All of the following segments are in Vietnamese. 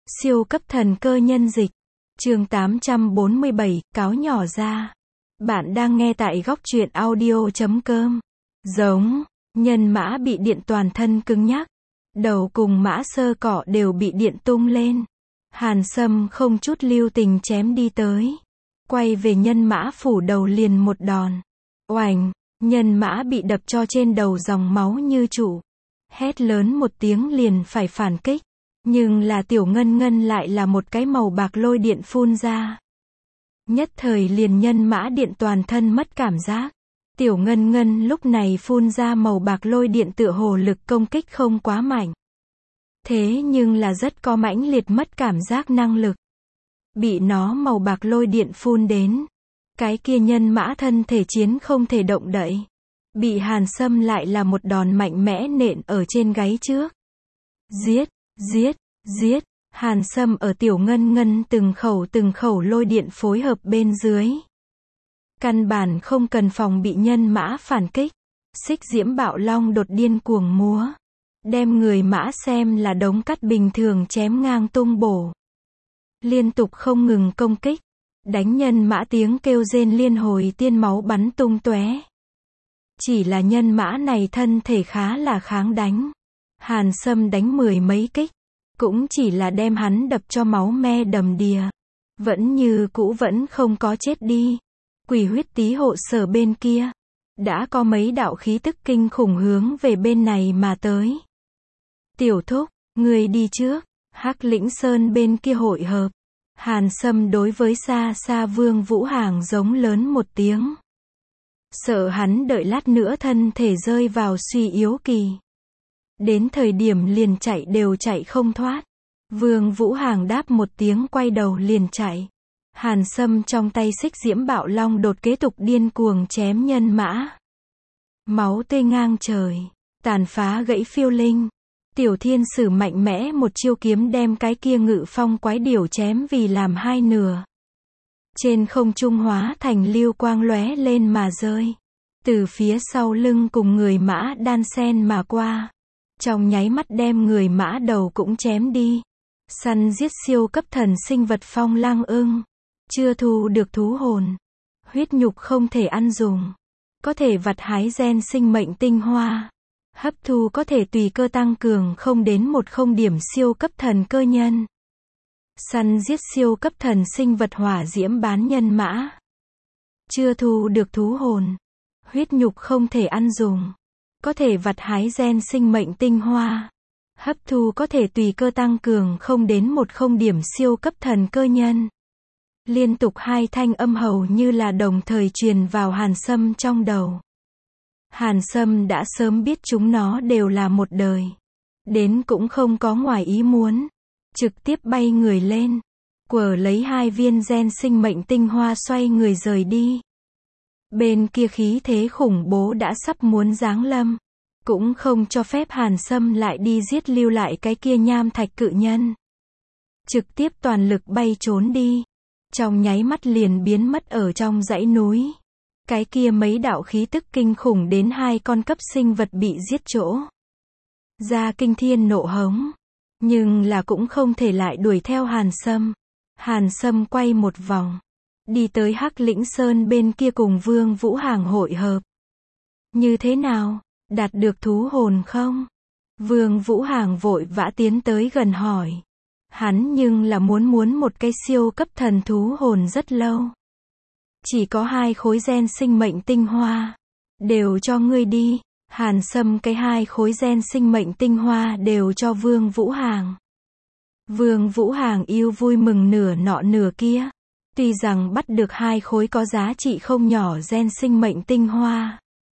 Siêu cấp thần cơ nhân dịch. Chương 847, cáo nhỏ ra. Bạn đang nghe tại góc truyện audio.com. Giống, nhân mã bị điện toàn thân cứng nhắc. Đầu cùng mã sơ cọ đều bị điện tung lên. Hàn Sâm không chút lưu tình chém đi tới. Quay về nhân mã phủ đầu liền một đòn. Oành, nhân mã bị đập cho trên đầu dòng máu như trụ. Hét lớn một tiếng liền phải phản kích. Nhưng là tiểu ngân ngân lại là một cái màu bạc lôi điện phun ra. Nhất thời liền nhân mã điện toàn thân mất cảm giác. Tiểu ngân ngân lúc này phun ra màu bạc lôi điện tựa hồ lực công kích không quá mạnh. Thế nhưng là rất có mãnh liệt mất cảm giác năng lực. Bị nó màu bạc lôi điện phun đến. Cái kia nhân mã thân thể chiến không thể động đậy. Bị Hàn Sâm lại là một đòn mạnh mẽ nện ở trên gáy trước. Giết, giết, giết. Hàn Sâm ở tiểu ngân ngân từng khẩu lôi điện phối hợp bên dưới. Căn bản không cần phòng bị nhân mã phản kích. Xích diễm bạo long đột điên cuồng múa. Đem người mã xem là đống cắt bình thường chém ngang tung bổ. Liên tục không ngừng công kích. Đánh nhân mã tiếng kêu rên liên hồi tiên máu bắn tung tóe. Chỉ là nhân mã này thân thể khá là kháng đánh. Hàn Sâm đánh mười mấy kích. Cũng chỉ là đem hắn đập cho máu me đầm đìa. Vẫn như cũ vẫn không có chết đi. Quỷ huyết tý hộ sở bên kia. Đã có mấy đạo khí tức kinh khủng hướng về bên này mà tới. Tiểu thúc, người đi trước. Hắc Lĩnh Sơn bên kia hội hợp. Hàn Sâm đối với xa xa Vương Vũ Hàng giống lớn một tiếng. Sợ hắn đợi lát nữa thân thể rơi vào suy yếu kỳ. Đến thời điểm liền chạy đều chạy không thoát. Vương Vũ Hàng đáp một tiếng quay đầu liền chạy. Hàn Sâm trong tay xích diễm bạo long đột kế tục điên cuồng chém nhân mã. Máu tươi ngang trời. Tàn phá gãy phiêu linh. Tiểu thiên sử mạnh mẽ một chiêu kiếm đem cái kia ngự phong quái điểu chém vì làm hai nửa. Trên không trung hóa thành lưu quang lóe lên mà rơi. Từ phía sau lưng cùng người mã đan sen mà qua. Trong nháy mắt đem người mã đầu cũng chém đi. Săn giết siêu cấp thần sinh vật phong lang ưng. Chưa thu được thú hồn. Huyết nhục không thể ăn dùng. Có thể vặt hái gen sinh mệnh tinh hoa. Hấp thu có thể tùy cơ tăng cường 0 đến 10 điểm siêu cấp thần cơ nhân. Săn giết siêu cấp thần sinh vật hỏa diễm bán nhân mã. Chưa thu được thú hồn. Huyết nhục không thể ăn dùng. Có thể vặt hái gen sinh mệnh tinh hoa. Hấp thu có thể tùy cơ tăng cường 0 đến 10 điểm siêu cấp thần cơ nhân. Liên tục hai thanh âm hầu như là đồng thời truyền vào Hàn Sâm trong đầu. Hàn Sâm đã sớm biết chúng nó đều là một đời. Đến cũng không có ngoài ý muốn. Trực tiếp bay người lên. Quở lấy hai viên gen sinh mệnh tinh hoa xoay người rời đi. Bên kia khí thế khủng bố đã sắp muốn giáng lâm. Cũng không cho phép Hàn Sâm lại đi giết lưu lại cái kia nham thạch cự nhân. Trực tiếp toàn lực bay trốn đi. Trong nháy mắt liền biến mất ở trong dãy núi. Cái kia mấy đạo khí tức kinh khủng đến hai con cấp sinh vật bị giết chỗ. Ra kinh thiên nộ hống. Nhưng là cũng không thể lại đuổi theo Hàn Sâm. Hàn Sâm quay một vòng. Đi tới Hắc Lĩnh Sơn bên kia cùng Vương Vũ Hàng hội hợp. Như thế nào? Đạt được thú hồn không? Vương Vũ Hàng vội vã tiến tới gần hỏi. Hắn nhưng là muốn một cái siêu cấp thần thú hồn rất lâu. Chỉ có 2 khối gen sinh mệnh tinh hoa. Đều cho ngươi đi. Hàn Sâm cái 2 khối gen sinh mệnh tinh hoa đều cho Vương Vũ Hàng. Vương Vũ Hàng yêu vui mừng nửa nọ nửa kia. Tuy rằng bắt được 2 khối có giá trị không nhỏ gen sinh mệnh tinh hoa.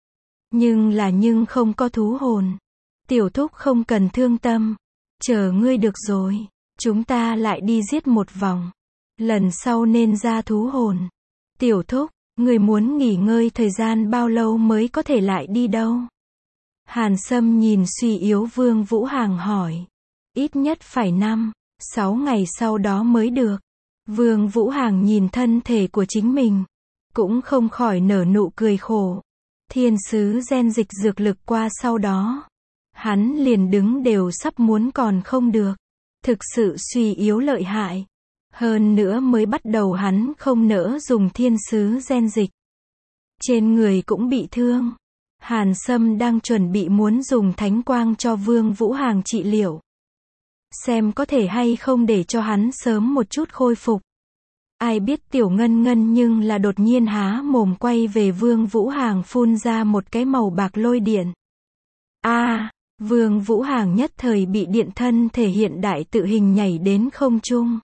Nhưng không có thú hồn. Tiểu thúc không cần thương tâm. Chờ ngươi được rồi. Chúng ta lại đi giết một vòng. Lần sau nên ra thú hồn. Tiểu thúc, người muốn nghỉ ngơi thời gian bao lâu mới có thể lại đi đâu? Hàn Sâm nhìn suy yếu Vương Vũ Hàng hỏi. Ít nhất phải 5-6 ngày sau đó mới được. Vương Vũ Hàng nhìn thân thể của chính mình. Cũng không khỏi nở nụ cười khổ. Thiên sứ gen dịch dược lực qua sau đó. Hắn liền đứng đều sắp muốn còn không được. Thực sự suy yếu lợi hại. Hơn nữa mới bắt đầu hắn không nỡ dùng thiên sứ gen dịch. Trên người cũng bị thương. Hàn Sâm đang chuẩn bị muốn dùng thánh quang cho Vương Vũ Hàng trị liệu. Xem có thể hay không để cho hắn sớm một chút khôi phục. Ai biết Tiểu Ngân Ngân nhưng là đột nhiên há mồm quay về Vương Vũ Hàng phun ra một cái màu bạc lôi điện. Vương Vũ Hàng nhất thời bị điện thân thể hiện đại tự hình nhảy đến không trung.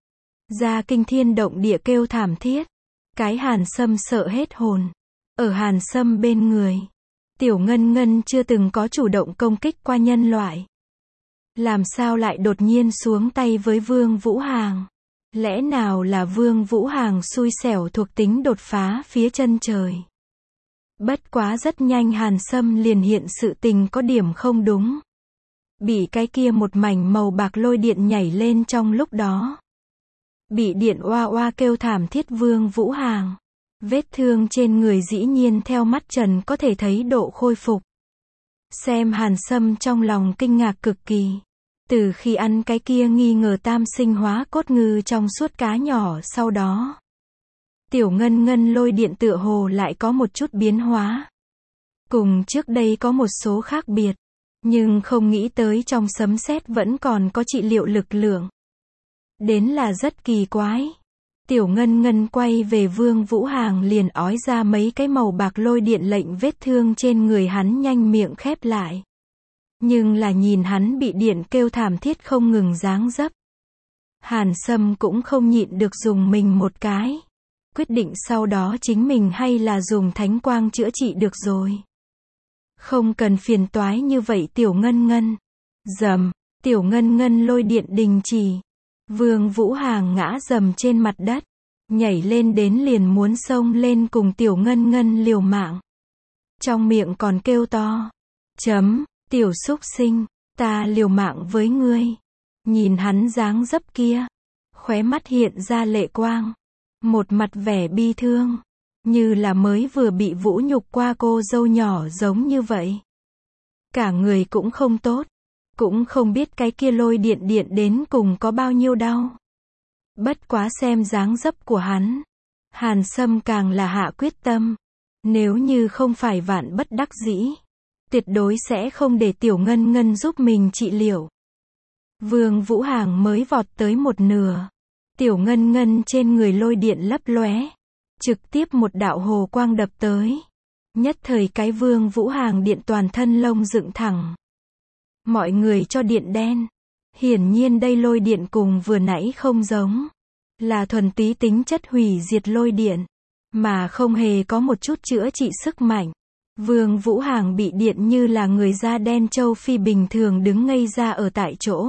Ra kinh thiên động địa kêu thảm thiết. Cái Hàn Sâm sợ hết hồn. Ở Hàn Sâm bên người, Tiểu Ngân Ngân chưa từng có chủ động công kích qua nhân loại. Làm sao lại đột nhiên xuống tay với Vương Vũ Hàng? Lẽ nào là Vương Vũ Hàng xui xẻo thuộc tính đột phá phía chân trời? Bất quá rất nhanh Hàn Sâm liền hiện sự tình có điểm không đúng. Bị cái kia một mảnh màu bạc lôi điện nhảy lên trong lúc đó. Bị điện oa oa kêu thảm thiết Vương Vũ Hàng. Vết thương trên người dĩ nhiên theo mắt trần có thể thấy độ khôi phục. Xem Hàn Sâm trong lòng kinh ngạc cực kỳ. Từ khi ăn cái kia nghi ngờ tam sinh hóa cốt ngư trong suốt cá nhỏ sau đó. Tiểu Ngân Ngân lôi điện tựa hồ lại có một chút biến hóa. Cùng trước đây có một số khác biệt. Nhưng không nghĩ tới trong sấm sét vẫn còn có trị liệu lực lượng. Đến là rất kỳ quái. Tiểu Ngân Ngân quay về Vương Vũ Hàng liền ói ra mấy cái màu bạc lôi điện lệnh vết thương trên người hắn nhanh miệng khép lại. Nhưng là nhìn hắn bị điện kêu thảm thiết không ngừng giáng dấp. Hàn Sâm cũng không nhịn được dùng mình một cái. Quyết định sau đó chính mình hay là dùng thánh quang chữa trị được rồi. Không cần phiền toái như vậy Tiểu Ngân Ngân. Rầm, Tiểu Ngân Ngân lôi điện đình chỉ. Vương Vũ Hàng ngã rầm trên mặt đất. Nhảy lên đến liền muốn xông lên cùng Tiểu Ngân Ngân liều mạng. Trong miệng còn kêu to. Tiểu súc sinh, ta liều mạng với ngươi. Nhìn hắn dáng dấp kia. Khóe mắt hiện ra lệ quang. Một mặt vẻ bi thương. Như là mới vừa bị vũ nhục qua cô dâu nhỏ giống như vậy. Cả người cũng không tốt. Cũng không biết cái kia lôi điện điện đến cùng có bao nhiêu đau. Bất quá xem dáng dấp của hắn. Hàn Sâm càng là hạ quyết tâm. Nếu như không phải vạn bất đắc dĩ. Tuyệt đối sẽ không để Tiểu Ngân Ngân giúp mình trị liệu. Vương Vũ Hàng mới vọt tới một nửa. Tiểu Ngân Ngân trên người lôi điện lấp lóe. Trực tiếp một đạo hồ quang đập tới. Nhất thời cái Vương Vũ Hàng điện toàn thân lông dựng thẳng. Mọi người cho điện đen. Hiển nhiên đây lôi điện cùng vừa nãy không giống. Là thuần túy tính chất hủy diệt lôi điện. Mà không hề có một chút chữa trị sức mạnh. Vương Vũ Hàng bị điện như là người da đen châu Phi bình thường đứng ngây ra ở tại chỗ.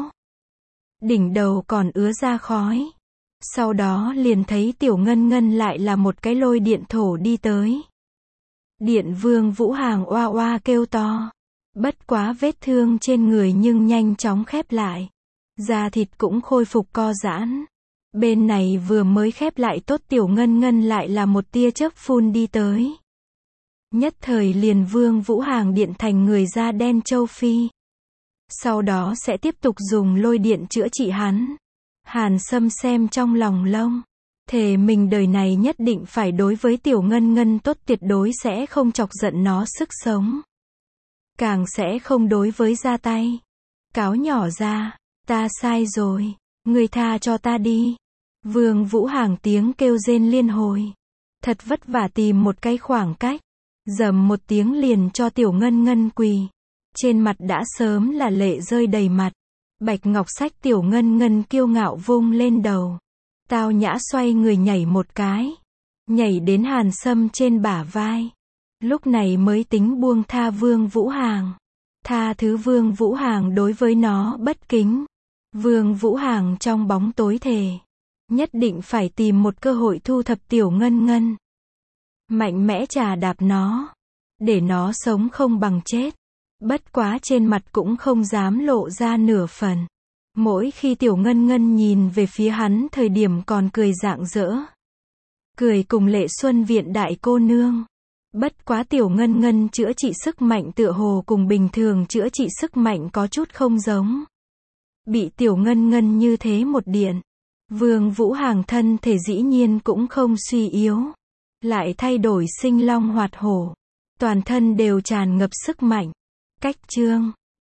Đỉnh đầu còn ứa ra khói. Sau đó liền thấy Tiểu Ngân Ngân lại là một cái lôi điện thổ đi tới. Điện Vương Vũ Hàng oa oa kêu to. Bất quá vết thương trên người nhưng nhanh chóng khép lại. Da thịt cũng khôi phục co giãn. Bên này vừa mới khép lại tốt Tiểu Ngân Ngân lại là một tia chớp phun đi tới. Nhất thời liền Vương Vũ Hàng điện thành người da đen châu Phi. Sau đó sẽ tiếp tục dùng lôi điện chữa trị hắn. Hàn Sâm xem trong lòng lông. Thề mình đời này nhất định phải đối với Tiểu Ngân Ngân tốt, tuyệt đối sẽ không chọc giận nó sức sống. Càng sẽ không đối với ra tay. Cáo nhỏ ra, ta sai rồi, ngươi tha cho ta đi. Vương Vũ Hàng tiếng kêu rên liên hồi. Thật vất vả tìm một cái khoảng cách. Rầm một tiếng liền cho Tiểu Ngân Ngân quỳ. Trên mặt đã sớm là lệ rơi đầy mặt. Bạch ngọc sách Tiểu Ngân Ngân kiêu ngạo vung lên đầu. Tao nhã xoay người nhảy một cái. Nhảy đến Hàn Sâm trên bả vai. Lúc này mới tính buông tha Vương Vũ Hàng. Tha thứ Vương Vũ Hàng đối với nó bất kính. Vương Vũ Hàng trong bóng tối thề. Nhất định phải tìm một cơ hội thu thập Tiểu Ngân Ngân. Mạnh mẽ chà đạp nó. Để nó sống không bằng chết. Bất quá trên mặt cũng không dám lộ ra nửa phần. Mỗi khi Tiểu Ngân Ngân nhìn về phía hắn thời điểm còn cười rạng rỡ. Cười cùng Lệ Xuân viện đại cô nương. Bất quá Tiểu Ngân Ngân chữa trị sức mạnh tựa hồ cùng bình thường chữa trị sức mạnh có chút không giống. Bị Tiểu Ngân Ngân như thế một điện. Vương Vũ Hàng thân thể dĩ nhiên cũng không suy yếu. Lại thay đổi sinh long hoạt hổ. Toàn thân đều tràn ngập sức mạnh. Cách chương